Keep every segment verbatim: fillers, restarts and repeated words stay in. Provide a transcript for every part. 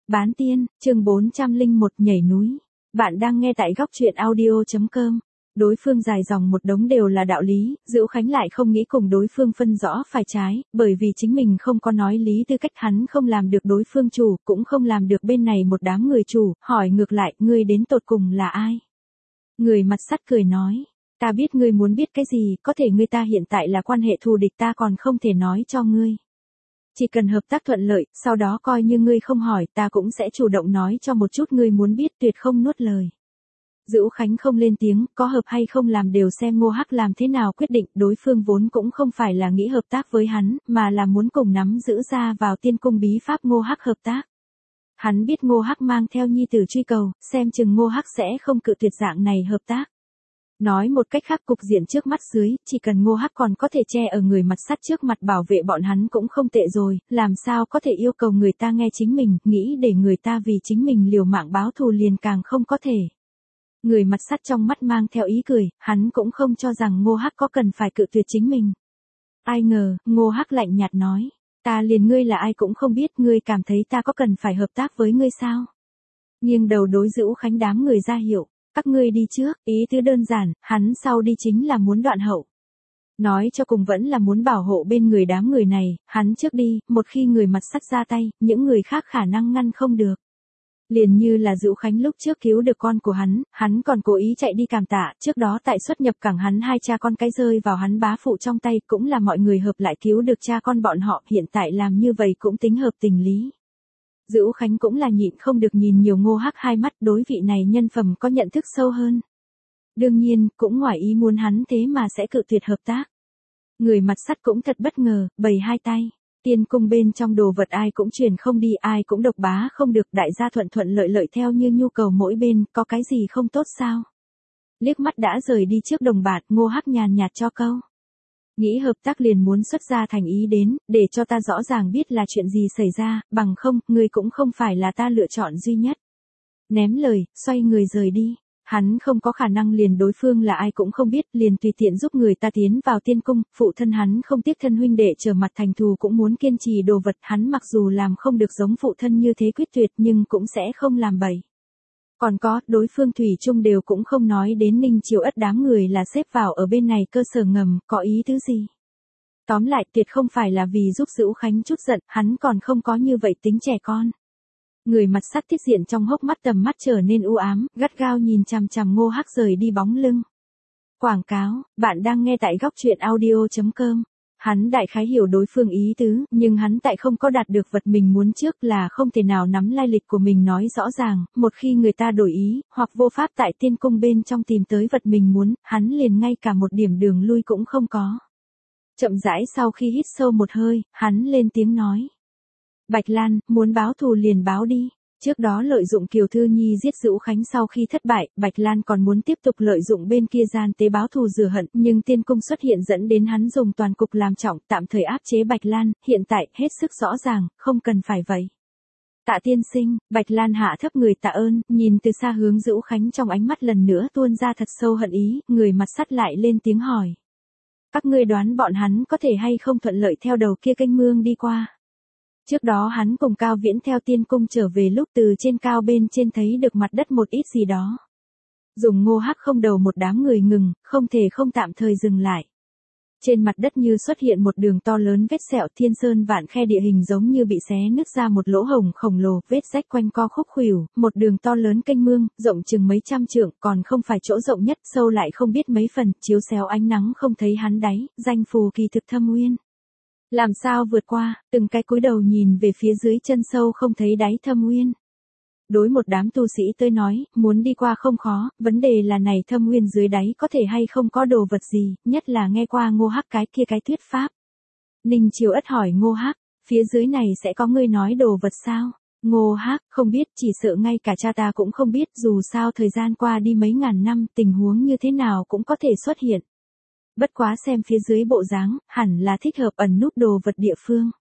Bán tiên, chương bốn trăm lẻ một nhảy núi. Bạn đang nghe tại góc truyện audio chấm com. Đối phương dài dòng một đống đều là đạo lý, Dữu Khánh lại không nghĩ cùng đối phương phân rõ phải trái, bởi vì chính mình không có nói lý tư cách, hắn không làm được đối phương chủ, cũng không làm được bên này một đám người chủ, hỏi ngược lại, ngươi đến tột cùng là ai? Người mặt sắt cười nói, ta biết ngươi muốn biết cái gì, có thể ngươi ta hiện tại là quan hệ thù địch, ta còn không thể nói cho ngươi. Chỉ cần hợp tác thuận lợi, sau đó coi như ngươi không hỏi, ta cũng sẽ chủ động nói cho một chút ngươi muốn biết, tuyệt không nuốt lời. Dữu Khánh không lên tiếng, có hợp hay không làm đều xem Ngô Hắc làm thế nào quyết định, đối phương vốn cũng không phải là nghĩ hợp tác với hắn, mà là muốn cùng nắm giữ ra vào tiên cung bí pháp Ngô Hắc hợp tác. Hắn biết Ngô Hắc mang theo nhi tử truy cầu, xem chừng Ngô Hắc sẽ không cự tuyệt dạng này hợp tác. Nói một cách khác, cục diện trước mắt dưới, chỉ cần Ngô Hắc còn có thể che ở người mặt sắt trước mặt bảo vệ bọn hắn cũng không tệ rồi, làm sao có thể yêu cầu người ta nghe chính mình, nghĩ để người ta vì chính mình liều mạng báo thù liền càng không có thể. Người mặt sắt trong mắt mang theo ý cười, hắn cũng không cho rằng Ngô Hắc có cần phải cự tuyệt chính mình. Ai ngờ, Ngô Hắc lạnh nhạt nói, ta liền ngươi là ai cũng không biết, ngươi cảm thấy ta có cần phải hợp tác với ngươi sao? Nghiêng đầu đối Dữu Khánh đám người ra hiệu. Các ngươi đi trước, ý tứ đơn giản, hắn sau đi chính là muốn đoạn hậu. Nói cho cùng vẫn là muốn bảo hộ bên người đám người này, hắn trước đi, một khi người mặt sắt ra tay, những người khác khả năng ngăn không được. Liền như là Dữu Khánh lúc trước cứu được con của hắn, hắn còn cố ý chạy đi cảm tạ, trước đó tại xuất nhập cảng hắn hai cha con cái rơi vào hắn bá phụ trong tay, cũng là mọi người hợp lại cứu được cha con bọn họ, hiện tại làm như vậy cũng tính hợp tình lý. Dữu Khánh cũng là nhịn không được nhìn nhiều Ngô Hắc hai mắt, đối vị này nhân phẩm có nhận thức sâu hơn. Đương nhiên, cũng ngoài ý muốn hắn thế mà sẽ cự tuyệt hợp tác. Người mặt sắt cũng thật bất ngờ, bày hai tay. Tiên cung bên trong đồ vật ai cũng truyền không đi, ai cũng độc bá không được, đại gia thuận thuận lợi lợi theo như nhu cầu mỗi bên, có cái gì không tốt sao? Liếc mắt đã rời đi trước đồng bạt, Ngô Hắc nhàn nhạt cho câu. Nghĩ hợp tác liền muốn xuất ra thành ý đến, để cho ta rõ ràng biết là chuyện gì xảy ra, bằng không, ngươi cũng không phải là ta lựa chọn duy nhất. Ném lời, xoay người rời đi. Hắn không có khả năng liền đối phương là ai cũng không biết, liền tùy tiện giúp người ta tiến vào tiên cung, phụ thân hắn không tiếc thân huynh đệ trở mặt thành thù cũng muốn kiên trì đồ vật, hắn mặc dù làm không được giống phụ thân như thế quyết tuyệt nhưng cũng sẽ không làm bậy. Còn có, đối phương thủy chung đều cũng không nói đến Ninh Chiêu Ất đám người là xếp vào ở bên này cơ sở ngầm, có ý tứ gì. Tóm lại, tuyệt không phải là vì giúp Dữu Khánh chút giận, hắn còn không có như vậy tính trẻ con. Người mặt sắt tiết diện trong hốc mắt tầm mắt trở nên u ám, gắt gao nhìn chằm chằm Ngô Hắc rời đi bóng lưng. Quảng cáo, bạn đang nghe tại góc truyện audio chấm com. Hắn đại khái hiểu đối phương ý tứ, nhưng hắn tại không có đạt được vật mình muốn trước là không thể nào nắm lai lịch của mình nói rõ ràng, một khi người ta đổi ý, hoặc vô pháp tại tiên cung bên trong tìm tới vật mình muốn, hắn liền ngay cả một điểm đường lui cũng không có. Chậm rãi sau khi hít sâu một hơi, hắn lên tiếng nói. Bạch Lan, muốn báo thù liền báo đi. Trước đó lợi dụng Kiều Thư Nhi giết Dữu Khánh sau khi thất bại, Bạch Lan còn muốn tiếp tục lợi dụng bên kia gian tế báo thù rửa hận, nhưng tiên cung xuất hiện dẫn đến hắn dùng toàn cục làm trọng, tạm thời áp chế Bạch Lan, hiện tại, hết sức rõ ràng, không cần phải vậy. Tạ tiên sinh, Bạch Lan hạ thấp người tạ ơn, nhìn từ xa hướng Dữu Khánh trong ánh mắt lần nữa tuôn ra thật sâu hận ý, người mặt sắt lại lên tiếng hỏi. Các ngươi đoán bọn hắn có thể hay không thuận lợi theo đầu kia kênh mương đi qua. Trước đó hắn cùng Cao Viễn theo tiên cung trở về lúc từ trên cao bên trên thấy được mặt đất một ít gì đó. Dùng Ngô Hắc không đầu một đám người ngừng, không thể không tạm thời dừng lại. Trên mặt đất như xuất hiện một đường to lớn vết sẹo, thiên sơn vạn khe, địa hình giống như bị xé nứt ra một lỗ hổng khổng lồ, vết rách quanh co khúc khuỷu, một đường to lớn kênh mương, rộng chừng mấy trăm trượng, còn không phải chỗ rộng nhất, sâu lại không biết mấy phần, chiếu xéo ánh nắng không thấy hắn đáy, danh phù kỳ thực thâm uyên. Làm sao vượt qua, từng cái cúi đầu nhìn về phía dưới chân sâu không thấy đáy thâm uyên. Đối một đám tu sĩ tới nói, muốn đi qua không khó, vấn đề là này thâm uyên dưới đáy có thể hay không có đồ vật gì, nhất là nghe qua Ngô Hắc cái kia cái thuyết pháp. Ninh Chiêu Ất hỏi Ngô Hắc, phía dưới này sẽ có người nói đồ vật sao? Ngô Hắc, không biết, chỉ sợ ngay cả cha ta cũng không biết, dù sao thời gian qua đi mấy ngàn năm, tình huống như thế nào cũng có thể xuất hiện. Bất quá xem phía dưới bộ dáng, hẳn là thích hợp ẩn núp đồ vật địa phương.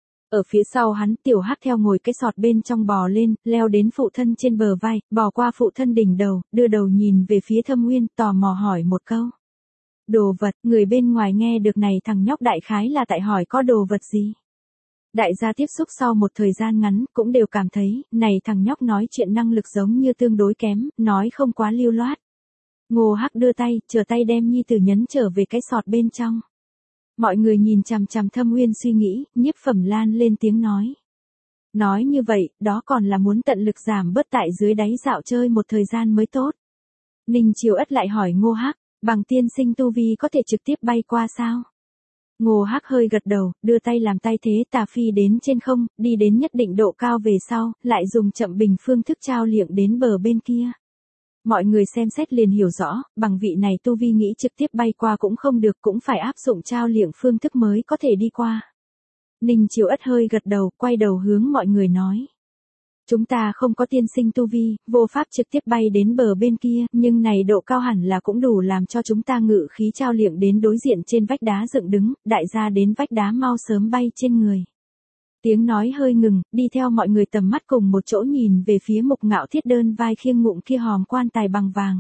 Ở phía sau hắn, Tiểu Hắc theo ngồi cái sọt bên trong bò lên, leo đến phụ thân trên bờ vai, bò qua phụ thân đỉnh đầu, đưa đầu nhìn về phía thâm uyên, tò mò hỏi một câu. Đồ vật, người bên ngoài nghe được này thằng nhóc đại khái là tại hỏi có đồ vật gì. Đại gia tiếp xúc sau một thời gian ngắn cũng đều cảm thấy, này thằng nhóc nói chuyện năng lực giống như tương đối kém, nói không quá lưu loát. Ngô Hắc đưa tay, chờ tay đem nhi tử nhấn trở về cái sọt bên trong. Mọi người nhìn chằm chằm Thâm Uyên suy nghĩ, Nhiếp Phẩm Lan lên tiếng nói. Nói như vậy, đó còn là muốn tận lực giảm bớt tại dưới đáy dạo chơi một thời gian mới tốt. Ninh Chiêu Ất lại hỏi Ngô Hắc, bằng tiên sinh tu vi có thể trực tiếp bay qua sao? Ngô Hắc hơi gật đầu, đưa tay làm tay thế tà phi đến trên không, đi đến nhất định độ cao về sau, lại dùng chậm bình phương thức trao liệng đến bờ bên kia. Mọi người xem xét liền hiểu rõ, bằng vị này tu vi nghĩ trực tiếp bay qua cũng không được, cũng phải áp dụng trao liệng phương thức mới có thể đi qua. Ninh Chiêu Ất hơi gật đầu, quay đầu hướng mọi người nói. Chúng ta không có tiên sinh tu vi, vô pháp trực tiếp bay đến bờ bên kia, nhưng này độ cao hẳn là cũng đủ làm cho chúng ta ngự khí trao liệng đến đối diện trên vách đá dựng đứng, đại gia đến vách đá mau sớm bay trên người. Tiếng nói hơi ngừng, đi theo mọi người tầm mắt cùng một chỗ nhìn về phía Mục Ngạo Thiết đơn vai khiêng ngụm kia hòm quan tài bằng vàng.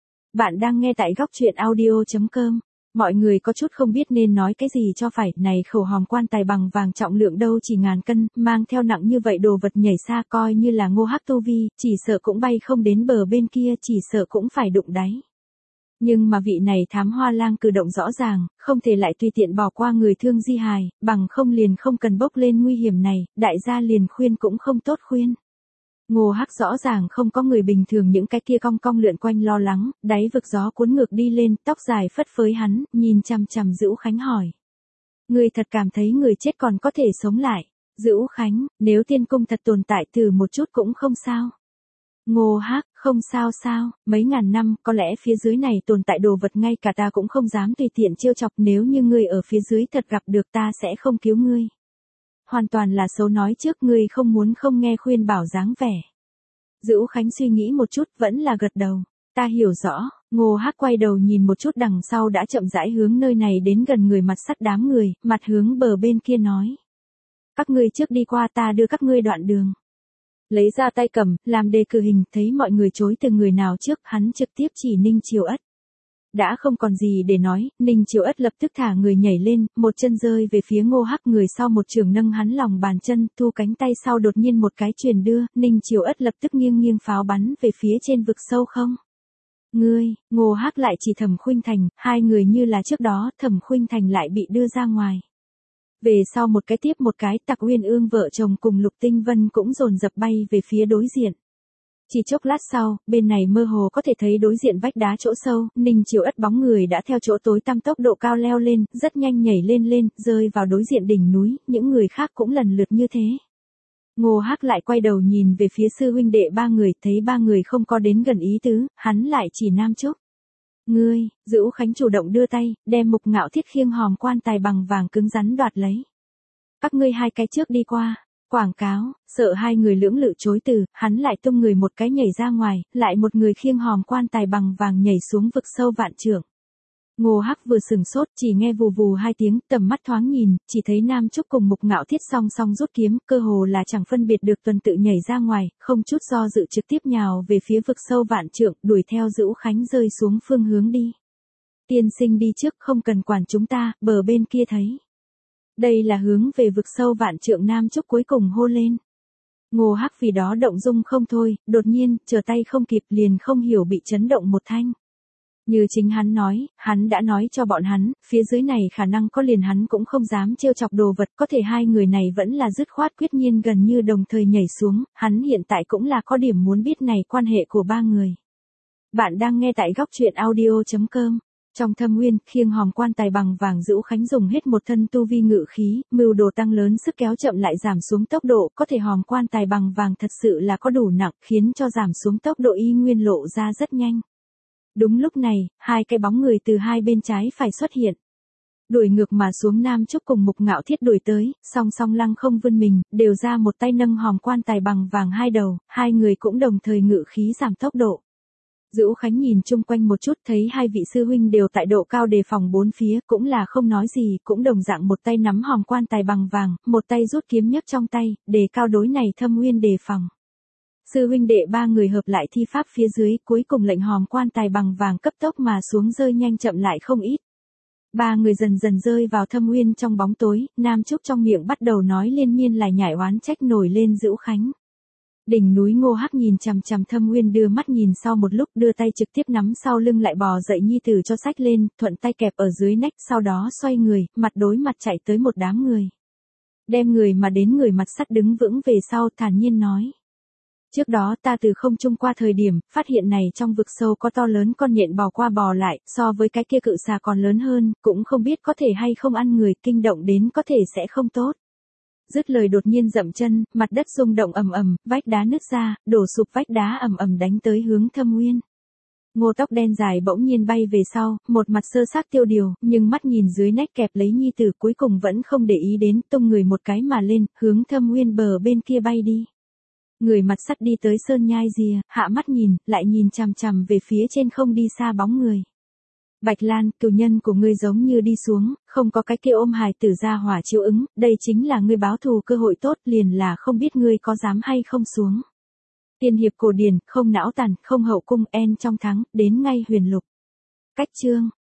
Bạn đang nghe tại góc truyện audio chấm com. Mọi người có chút không biết nên nói cái gì cho phải, này khẩu hòm quan tài bằng vàng trọng lượng đâu chỉ ngàn cân, mang theo nặng như vậy đồ vật nhảy xa coi như là Ngô Hắc tu vi, chỉ sợ cũng bay không đến bờ bên kia, chỉ sợ cũng phải đụng đáy. Nhưng mà vị này thám hoa lang cử động rõ ràng, không thể lại tùy tiện bỏ qua người thương di hài, bằng không liền không cần bốc lên nguy hiểm này, đại gia liền khuyên cũng không tốt khuyên. Ngô Hắc rõ ràng không có người bình thường những cái kia cong cong lượn quanh lo lắng, đáy vực gió cuốn ngược đi lên, tóc dài phất phới hắn, nhìn chằm chằm Dữu Khánh hỏi. Người thật cảm thấy người chết còn có thể sống lại. Dữu Khánh, nếu tiên cung thật tồn tại thử một chút cũng không sao. Ngô Hắc, không sao sao, mấy ngàn năm, có lẽ phía dưới này tồn tại đồ vật ngay cả ta cũng không dám tùy tiện trêu chọc, nếu như ngươi ở phía dưới thật gặp được ta sẽ không cứu ngươi. Hoàn toàn là xấu nói trước, ngươi không muốn không nghe khuyên bảo dáng vẻ. Dữu Khánh suy nghĩ một chút vẫn là gật đầu. Ta hiểu rõ. Ngô Hắc quay đầu nhìn một chút đằng sau đã chậm rãi hướng nơi này đến gần người, mặt sắt đám người, mặt hướng bờ bên kia nói. Các ngươi trước đi qua, ta đưa các ngươi đoạn đường. Lấy ra tay cầm, làm đề cử hình, thấy mọi người chối từ người nào trước, hắn trực tiếp chỉ Ninh Chiêu Ất. Đã không còn gì để nói, Ninh Chiêu Ất lập tức thả người nhảy lên, một chân rơi về phía Ngô Hắc, người sau một trường nâng hắn lòng bàn chân, thu cánh tay sau đột nhiên một cái truyền đưa, Ninh Chiêu Ất lập tức nghiêng nghiêng pháo bắn về phía trên vực sâu không. Ngươi, Ngô Hắc lại chỉ Thẩm Khuynh Thành, hai người như là trước đó, Thẩm Khuynh Thành lại bị đưa ra ngoài. Về sau một cái tiếp một cái, Tặc Uyên Ương vợ chồng cùng Lục Tinh Vân cũng dồn dập bay về phía đối diện. Chỉ chốc lát sau, bên này mơ hồ có thể thấy đối diện vách đá chỗ sâu, Ninh Chiêu Ất bóng người đã theo chỗ tối tăm tốc độ cao leo lên, rất nhanh nhảy lên lên, rơi vào đối diện đỉnh núi, những người khác cũng lần lượt như thế. Ngô Hắc lại quay đầu nhìn về phía sư huynh đệ ba người, thấy ba người không có đến gần ý tứ, hắn lại chỉ Nam Trúc. Ngươi, Dữu Khánh chủ động đưa tay, đem Mục Ngạo Thiết khiêng hòm quan tài bằng vàng cứng rắn đoạt lấy. Các ngươi hai cái trước đi qua. Quảng cáo, sợ hai người lưỡng lự chối từ, hắn lại tung người một cái nhảy ra ngoài, lại một người khiêng hòm quan tài bằng vàng nhảy xuống vực sâu vạn trượng. Ngô Hắc vừa sừng sốt, chỉ nghe vù vù hai tiếng, tầm mắt thoáng nhìn, chỉ thấy Nam Trúc cùng Mục Ngạo Thiết song song rút kiếm, cơ hồ là chẳng phân biệt được, tuần tự nhảy ra ngoài, không chút do dự trực tiếp nhào về phía vực sâu vạn trượng, đuổi theo Dữu Khánh rơi xuống phương hướng đi. Tiên sinh đi trước, không cần quản chúng ta, bờ bên kia thấy. Đây là hướng về vực sâu vạn trượng, Nam Trúc cuối cùng hô lên. Ngô Hắc vì đó động dung không thôi, đột nhiên, trở tay không kịp liền không hiểu bị chấn động một thanh. Như chính hắn nói, hắn đã nói cho bọn hắn, phía dưới này khả năng có liền hắn cũng không dám trêu chọc đồ vật, có thể hai người này vẫn là dứt khoát quyết nhiên gần như đồng thời nhảy xuống, hắn hiện tại cũng là có điểm muốn biết này quan hệ của ba người. Bạn đang nghe tại góc truyện audio chấm com. Trong Thâm Uyên, khiêng hòm quan tài bằng vàng Dữu Khánh dùng hết một thân tu vi ngự khí, mưu đồ tăng lớn sức kéo chậm lại giảm xuống tốc độ, có thể hòm quan tài bằng vàng thật sự là có đủ nặng, khiến cho giảm xuống tốc độ y nguyên lộ ra rất nhanh. Đúng lúc này, hai cái bóng người từ hai bên trái phải xuất hiện. Đuổi ngược mà xuống, Nam Trúc cùng Mục Ngạo Thiết đuổi tới, song song lăng không vươn mình, đều ra một tay nâng hòm quan tài bằng vàng hai đầu, hai người cũng đồng thời ngự khí giảm tốc độ. Dữu Khánh nhìn chung quanh một chút, thấy hai vị sư huynh đều tại độ cao đề phòng bốn phía, cũng là không nói gì, cũng đồng dạng một tay nắm hòm quan tài bằng vàng, một tay rút kiếm nhấc trong tay, đề cao đối này Thâm Uyên đề phòng. Sư huynh đệ ba người hợp lại thi pháp phía dưới, cuối cùng lệnh hòm quan tài bằng vàng cấp tốc mà xuống, rơi nhanh chậm lại không ít. Ba người dần dần rơi vào thâm uyên trong bóng tối, Nam Trúc trong miệng bắt đầu nói liên miên lại nhải oán trách nổi lên Dữu Khánh. Đỉnh núi Ngô Hắc nhìn chằm chằm Thâm Uyên đưa mắt nhìn sau một lúc đưa tay trực tiếp nắm sau lưng lại bò dậy nhi tử cho xách lên, thuận tay kẹp ở dưới nách sau đó xoay người, mặt đối mặt chạy tới một đám người. Đem người mà đến người mặt sắt đứng vững về sau thản nhiên nói. Trước đó ta từ không trung qua thời điểm, phát hiện này trong vực sâu có to lớn con nhện bò qua bò lại, so với cái kia cự xà còn lớn hơn, cũng không biết có thể hay không ăn người, kinh động đến có thể sẽ không tốt. Dứt lời đột nhiên dậm chân, mặt đất rung động ầm ầm, vách đá nứt ra, đổ sụp vách đá ầm ầm đánh tới hướng Thâm Uyên. Ngô tóc đen dài bỗng nhiên bay về sau, một mặt sơ xác tiêu điều, nhưng mắt nhìn dưới nách kẹp lấy nhi tử cuối cùng vẫn không để ý đến, tung người một cái mà lên, hướng Thâm Uyên bờ bên kia bay đi. Người mặt sắt đi tới sơn nhai rìa, hạ mắt nhìn, lại nhìn chằm chằm về phía trên không đi xa bóng người. Bạch Lan, cừu nhân của ngươi giống như đi xuống, không có cái kia ôm hài tử ra hỏa chiếu ứng, đây chính là ngươi báo thù cơ hội tốt, liền là không biết ngươi có dám hay không xuống. Tiên hiệp cổ điển, không não tàn, không hậu cung, en trong thắng, đến ngay huyền lục. Cách chương